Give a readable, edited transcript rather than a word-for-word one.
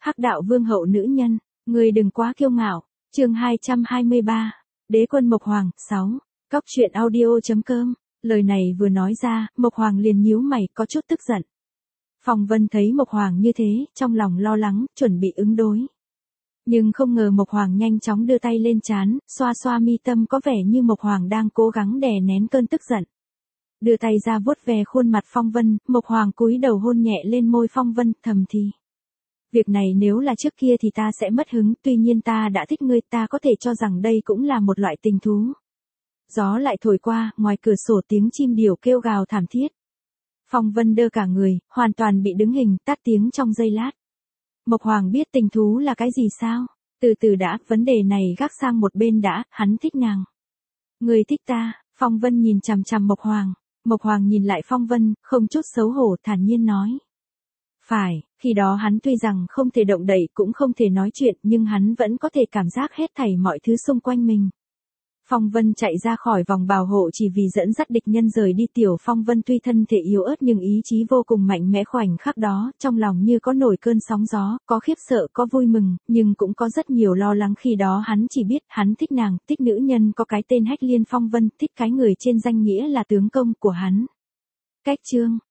Hắc đạo vương hậu nữ nhân, người đừng quá kiêu ngạo. Chương 223. Đế quân Mộc Hoàng, 6. Cóc truyện audio.com. Lời này vừa nói ra, Mộc Hoàng liền nhíu mày, có chút tức giận. Phong Vân thấy Mộc Hoàng như thế, trong lòng lo lắng, chuẩn bị ứng đối. Nhưng không ngờ Mộc Hoàng nhanh chóng đưa tay lên trán, xoa xoa mi tâm, có vẻ như Mộc Hoàng đang cố gắng đè nén cơn tức giận. Đưa tay ra vuốt ve khuôn mặt Phong Vân, Mộc Hoàng cúi đầu hôn nhẹ lên môi Phong Vân, thầm thì. Việc này nếu là trước kia thì ta sẽ mất hứng, tuy nhiên ta đã thích ngươi, ta có thể cho rằng đây cũng là một loại tình thú. Gió lại thổi qua, ngoài cửa sổ tiếng chim điểu kêu gào thảm thiết. Phong Vân đơ cả người, hoàn toàn bị đứng hình, tắt tiếng trong giây lát. Mộc Hoàng biết tình thú là cái gì sao? Từ từ đã, vấn đề này gác sang một bên đã, hắn thích nàng. Người thích ta, Phong Vân nhìn chằm chằm Mộc Hoàng. Mộc Hoàng nhìn lại Phong Vân, không chút xấu hổ, thản nhiên nói. Phải, khi đó hắn tuy rằng không thể động đậy cũng không thể nói chuyện, nhưng hắn vẫn có thể cảm giác hết thảy mọi thứ xung quanh mình. Phong Vân chạy ra khỏi vòng bảo hộ chỉ vì dẫn dắt địch nhân rời đi. Tiểu Phong Vân tuy thân thể yếu ớt nhưng ý chí vô cùng mạnh mẽ, khoảnh khắc đó, trong lòng như có nổi cơn sóng gió, có khiếp sợ, có vui mừng, nhưng cũng có rất nhiều lo lắng. Khi đó hắn chỉ biết, hắn thích nàng, thích nữ nhân có cái tên Hách Liên Phong Vân, thích cái người trên danh nghĩa là tướng công của hắn. Cách chương